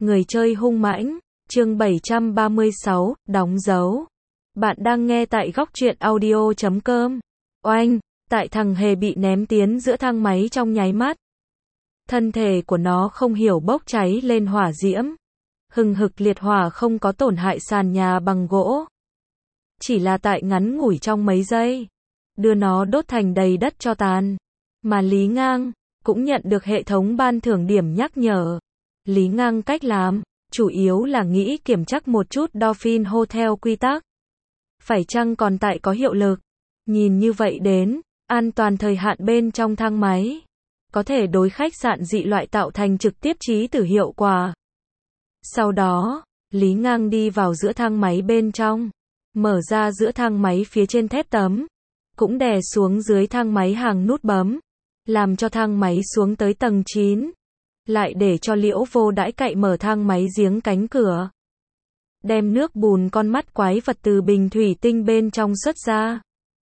Người chơi hung mãnh, chương 736, đóng dấu. Bạn đang nghe tại góc truyện audio.com. Oanh, tại thằng hề bị ném tiến giữa thang máy trong nháy mắt. Thân thể của nó không hiểu bốc cháy lên hỏa diễm. Hừng hực liệt hỏa không có tổn hại sàn nhà bằng gỗ. Chỉ là tại ngắn ngủi trong mấy giây, đưa nó đốt thành đầy đất tro tàn. Mà Lý Ngang cũng nhận được hệ thống ban thưởng điểm nhắc nhở. Lý Ngang cách làm, chủ yếu là nghĩ kiểm chắc một chút Dolphin Hotel quy tắc. Phải chăng còn tại có hiệu lực? Nhìn như vậy đến, an toàn thời hạn bên trong thang máy. Có thể đối khách sạn dị loại tạo thành trực tiếp chí tử hiệu quả. Sau đó, Lý Ngang đi vào giữa thang máy bên trong. Mở ra giữa thang máy phía trên thép tấm. Cũng đè xuống dưới thang máy hàng nút bấm. Làm cho thang máy xuống tới tầng 9. Lại để cho Liễu Vô Đãi cậy mở thang máy giếng cánh cửa. Đem nước bùn con mắt quái vật từ bình thủy tinh bên trong xuất ra.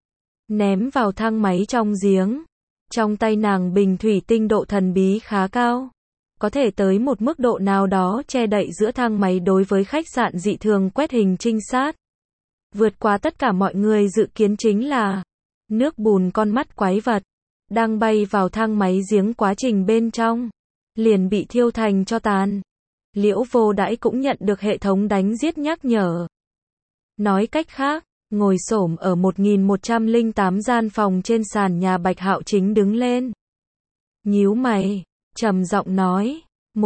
Ném vào thang máy trong giếng. Trong tay nàng bình thủy tinh độ thần bí khá cao. Có thể tới một mức độ nào đó che đậy giữa thang máy đối với khách sạn dị thường quét hình trinh sát. Vượt qua tất cả mọi người dự kiến chính là nước bùn con mắt quái vật đang bay vào thang máy giếng quá trình bên trong liền bị thiêu thành tro tàn. Liễu Vô Đãi cũng nhận được hệ thống đánh giết nhắc nhở. Nói cách khác, ngồi xổm ở 1108 gian phòng trên sàn nhà Bạch Hạo Chính đứng lên. Nhíu mày, trầm giọng nói,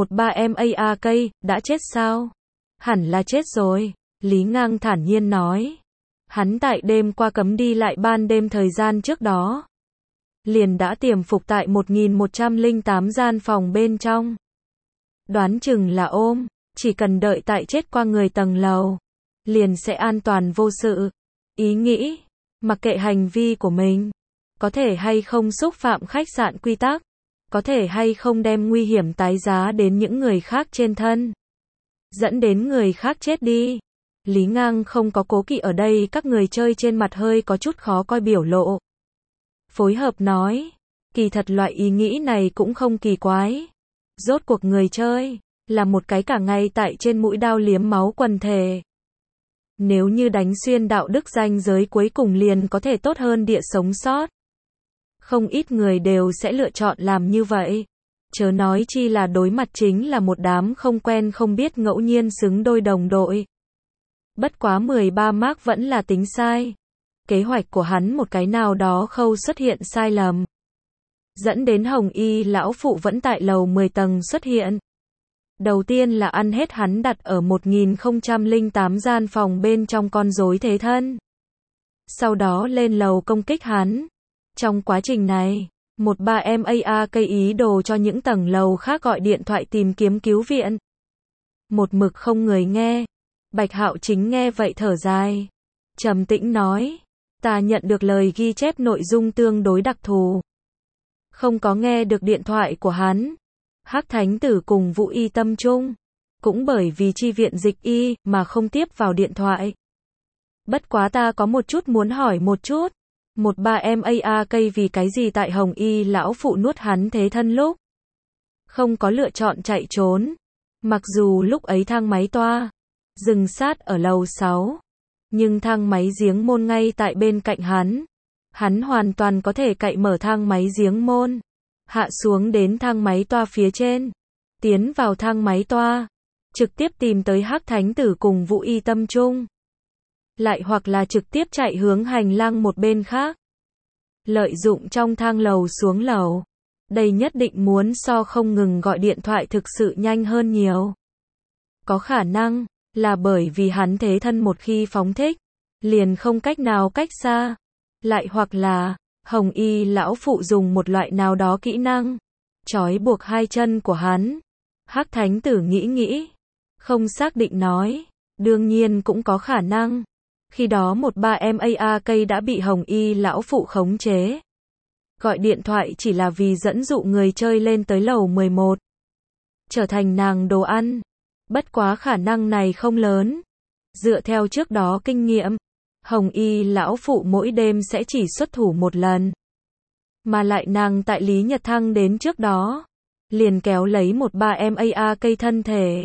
13MAK, đã chết sao? Hẳn là chết rồi, Lý Ngang thản nhiên nói. Hắn tại đêm qua cấm đi lại ban đêm thời gian trước đó. Liền đã tiềm phục tại 1108 gian phòng bên trong. Đoán chừng là ôm, chỉ cần đợi tại chết qua người tầng lầu, liền sẽ an toàn vô sự. Ý nghĩ, mặc kệ hành vi của mình, có thể hay không xúc phạm khách sạn quy tắc, có thể hay không đem nguy hiểm tái giá đến những người khác trên thân, dẫn đến người khác chết đi. Lý Ngang không có cố kỵ ở đây, các người chơi trên mặt hơi có chút khó coi biểu lộ. Phối hợp nói, kỳ thật loại ý nghĩ này cũng không kỳ quái. Rốt cuộc người chơi là một cái cả ngày tại trên mũi đao liếm máu quần thể. Nếu như đánh xuyên đạo đức ranh giới cuối cùng liền có thể tốt hơn địa sống sót. Không ít người đều sẽ lựa chọn làm như vậy. Chớ nói chi là đối mặt chính là một đám không quen không biết ngẫu nhiên xứng đôi đồng đội. Bất quá 13 Mark vẫn là tính sai. Kế hoạch của hắn một cái nào đó khâu xuất hiện sai lầm. Dẫn đến Hồng Y lão phụ vẫn tại lầu 10 tầng xuất hiện. Đầu tiên là ăn hết hắn đặt ở 1008 gian phòng bên trong con rối thế thân. Sau đó lên lầu công kích hắn. Trong quá trình này, 13MAK ý đồ cho những tầng lầu khác gọi điện thoại tìm kiếm cứu viện. Một mực không người nghe. Bạch Hạo Chính nghe vậy thở dài. Trầm tĩnh nói, ta nhận được lời ghi chép nội dung tương đối đặc thù. Không có nghe được điện thoại của hắn. Hắc Thánh Tử cùng Vũ Y tâm trung. Cũng bởi vì chi viện dịch y mà không tiếp vào điện thoại. Bất quá ta có một chút muốn hỏi một chút. 13MAK vì cái gì tại Hồng Y lão phụ nuốt hắn thế thân lúc không có lựa chọn chạy trốn. Mặc dù lúc ấy thang máy toa dừng sát ở lầu 6. Nhưng thang máy giếng môn ngay tại bên cạnh hắn. Hắn hoàn toàn có thể cậy mở thang máy giếng môn. Hạ xuống đến thang máy toa phía trên. Tiến vào thang máy toa. Trực tiếp tìm tới Hắc Thánh Tử cùng Vũ Y tâm trung. Lại hoặc là trực tiếp chạy hướng hành lang một bên khác. Lợi dụng trong thang lầu xuống lầu. Đây nhất định muốn so không ngừng gọi điện thoại thực sự nhanh hơn nhiều. Có khả năng là bởi vì hắn thế thân một khi phóng thích, liền không cách nào cách xa. Lại hoặc là, Hồng Y lão phụ dùng một loại nào đó kỹ năng, trói buộc hai chân của hắn. Hắc Thánh Tử nghĩ, không xác định nói, đương nhiên cũng có khả năng. Khi đó 13MAK đã bị Hồng Y lão phụ khống chế. Gọi điện thoại chỉ là vì dẫn dụ người chơi lên tới lầu 11. Trở thành nàng đồ ăn. Bất quá khả năng này không lớn. Dựa theo trước đó kinh nghiệm, Hồng Y lão phụ mỗi đêm sẽ chỉ xuất thủ một lần. Mà lại nàng tại Lý Nhật Thăng đến trước đó, liền kéo lấy 13MAK thân thể.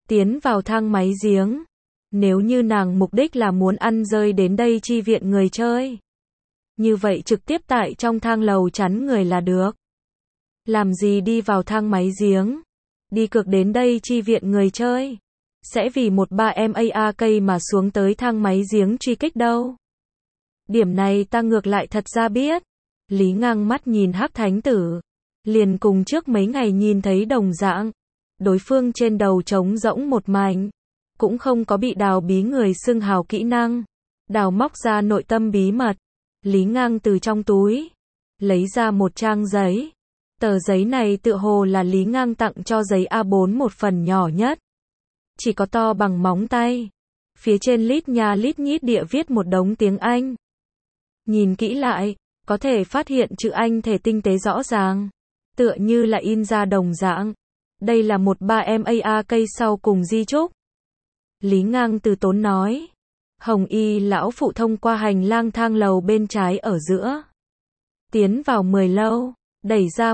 tiến vào thang máy giếng. Nếu như nàng mục đích là muốn ăn rơi đến đây chi viện người chơi, như vậy trực tiếp tại trong thang lầu chắn người là được. Làm gì đi vào thang máy giếng, đi cược đến đây chi viện người chơi, sẽ vì một 3MAK mà xuống tới thang máy giếng truy kích đâu. Điểm này ta ngược lại thật ra biết. Lý Ngang mắt nhìn Hắc Thánh Tử, liền cùng trước mấy ngày nhìn thấy đồng dạng. Đối phương trên đầu trống rỗng một mảnh, cũng không có bị đào bí người xưng hào kỹ năng. Đào móc ra nội tâm bí mật. Lý Ngang từ trong túi lấy ra một trang giấy. Tờ giấy này tựa hồ là Lý Ngang tặng cho giấy A4 một phần nhỏ nhất, chỉ có to bằng móng tay. Phía trên lít nha lít nhít địa viết một đống tiếng Anh. Nhìn kỹ lại, có thể phát hiện chữ Anh thể tinh tế rõ ràng, tựa như là in ra đồng dạng. Đây là một 3MAK sau cùng di chúc. Lý Ngang từ tốn nói. Hồng Y lão phụ thông qua hành lang thang lầu bên trái ở giữa, tiến vào 10 lâu, đẩy ra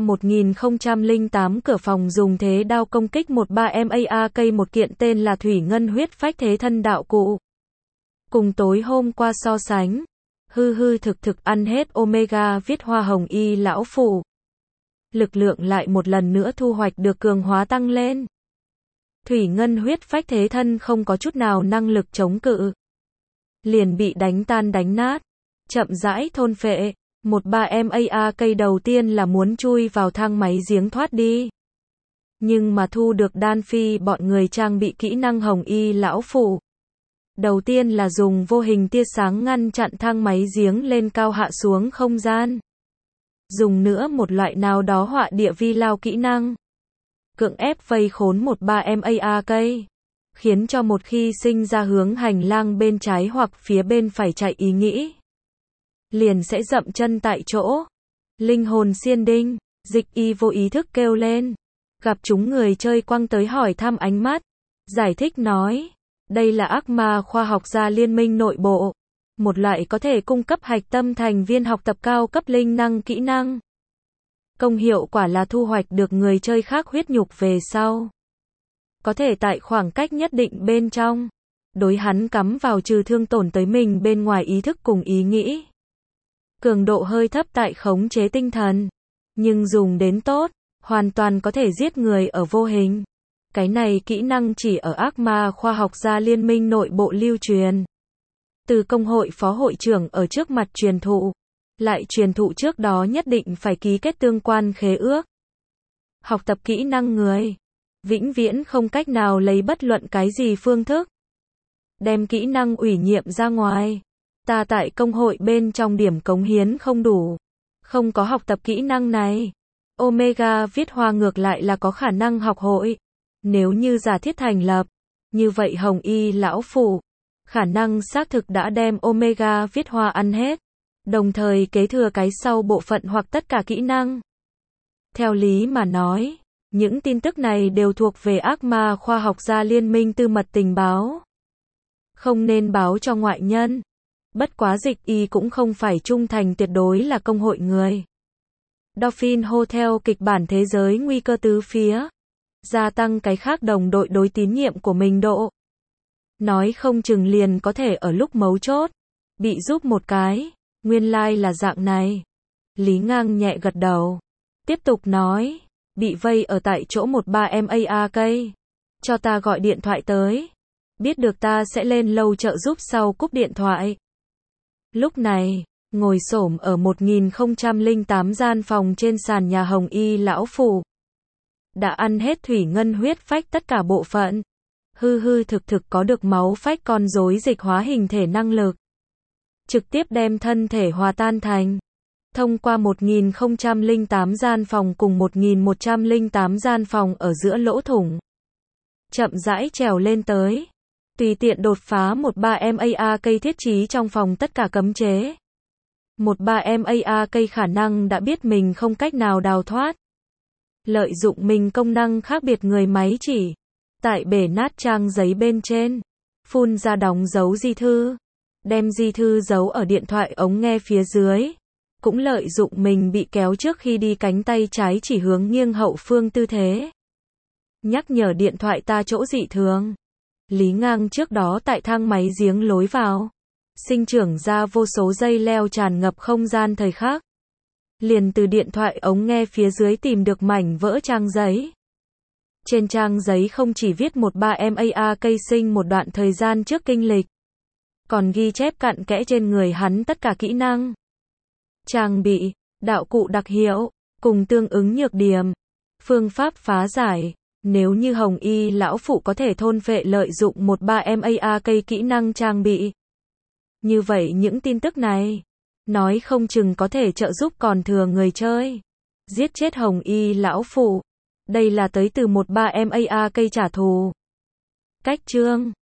1008 cửa phòng, dùng thế đao công kích một 3MAK, một kiện tên là Thủy Ngân huyết phách thế thân đạo cụ. Cùng tối hôm qua so sánh, hư thực ăn hết Omega viết hoa Hồng Y lão phụ. Lực lượng lại một lần nữa thu hoạch được cường hóa tăng lên. Thủy Ngân huyết phách thế thân không có chút nào năng lực chống cự, liền bị đánh tan đánh nát, chậm rãi thôn phệ. Một 3MAK đầu tiên là muốn chui vào thang máy giếng thoát đi, nhưng mà thu được Đan Phi bọn người trang bị kỹ năng Hồng Y lão phụ. Đầu tiên là dùng vô hình tia sáng ngăn chặn thang máy giếng lên cao hạ xuống không gian. Dùng nữa một loại nào đó họa địa vi lao kỹ năng, cưỡng ép vây khốn một 3MAK, khiến cho một khi sinh ra hướng hành lang bên trái hoặc phía bên phải chạy ý nghĩ, liền sẽ dậm chân tại chỗ. Linh hồn xiên đinh, Dịch Y vô ý thức kêu lên. Gặp chúng người chơi quăng tới hỏi thăm ánh mắt, giải thích nói, đây là ác ma khoa học gia liên minh nội bộ, một loại có thể cung cấp hạch tâm thành viên học tập cao cấp linh năng kỹ năng. Công hiệu quả là thu hoạch được người chơi khác huyết nhục về sau, có thể tại khoảng cách nhất định bên trong, đối hắn cắm vào trừ thương tổn tới mình bên ngoài ý thức cùng ý nghĩ. Cường độ hơi thấp tại khống chế tinh thần, nhưng dùng đến tốt, hoàn toàn có thể giết người ở vô hình. Cái này kỹ năng chỉ ở ác ma khoa học gia liên minh nội bộ lưu truyền. Từ công hội phó hội trưởng ở trước mặt truyền thụ, lại truyền thụ trước đó nhất định phải ký kết tương quan khế ước. Học tập kỹ năng người, vĩnh viễn không cách nào lấy bất luận cái gì phương thức đem kỹ năng ủy nhiệm ra ngoài. Ta tại công hội bên trong điểm cống hiến không đủ, không có học tập kỹ năng này. Omega viết hoa ngược lại là có khả năng học hội. Nếu như giả thiết thành lập, như vậy Hồng Y lão phụ, khả năng xác thực đã đem Omega viết hoa ăn hết, đồng thời kế thừa cái sau bộ phận hoặc tất cả kỹ năng. Theo lý mà nói, những tin tức này đều thuộc về ác ma khoa học gia liên minh tư mật tình báo, không nên báo cho ngoại nhân. Bất quá Dịch Y cũng không phải trung thành tuyệt đối là công hội người. Dolphin Hotel kịch bản thế giới nguy cơ tứ phía, gia tăng cái khác đồng đội đối tín nhiệm của mình độ. Nói không chừng liền có thể ở lúc mấu chốt bị giúp một cái, nguyên lai là dạng này. Lý Ngang nhẹ gật đầu, tiếp tục nói, bị vây ở tại chỗ một 3MAK, cho ta gọi điện thoại tới, biết được ta sẽ lên lâu trợ giúp sau cúp điện thoại. Lúc này, ngồi xổm ở 1008 gian phòng trên sàn nhà Hồng Y lão phủ, đã ăn hết Thủy Ngân huyết phách tất cả bộ phận, thực có được máu phách con rối dịch hóa hình thể năng lực, trực tiếp đem thân thể hòa tan thành. Thông qua 1008 gian phòng cùng 1108 gian phòng ở giữa lỗ thủng, chậm rãi trèo lên tới, tùy tiện đột phá một 3MAK thiết trí trong phòng tất cả cấm chế. Một 3MAK khả năng đã biết mình không cách nào đào thoát, lợi dụng mình công năng khác biệt người máy chỉ, tại bể nát trang giấy bên trên, phun ra đóng dấu di thư, đem di thư giấu ở điện thoại ống nghe phía dưới, cũng lợi dụng mình bị kéo trước khi đi cánh tay trái chỉ hướng nghiêng hậu phương tư thế. Nhắc nhở điện thoại ta chỗ dị thường. Lý Ngang trước đó tại thang máy giếng lối vào, sinh trưởng ra vô số dây leo tràn ngập không gian thời khắc. Liền từ điện thoại ống nghe phía dưới tìm được mảnh vỡ trang giấy. Trên trang giấy không chỉ viết 13MAA cây sinh một đoạn thời gian trước kinh lịch, còn ghi chép cặn kẽ trên người hắn tất cả kỹ năng, trang bị, đạo cụ đặc hiệu, cùng tương ứng nhược điểm, phương pháp phá giải. Nếu như Hồng Y lão phụ có thể thôn phệ lợi dụng 13MAA cây kỹ năng trang bị, như vậy những tin tức này, nói không chừng có thể trợ giúp còn thừa người chơi giết chết Hồng Y lão phụ. Đây là tới từ 13MAA cây trả thù. Cách chương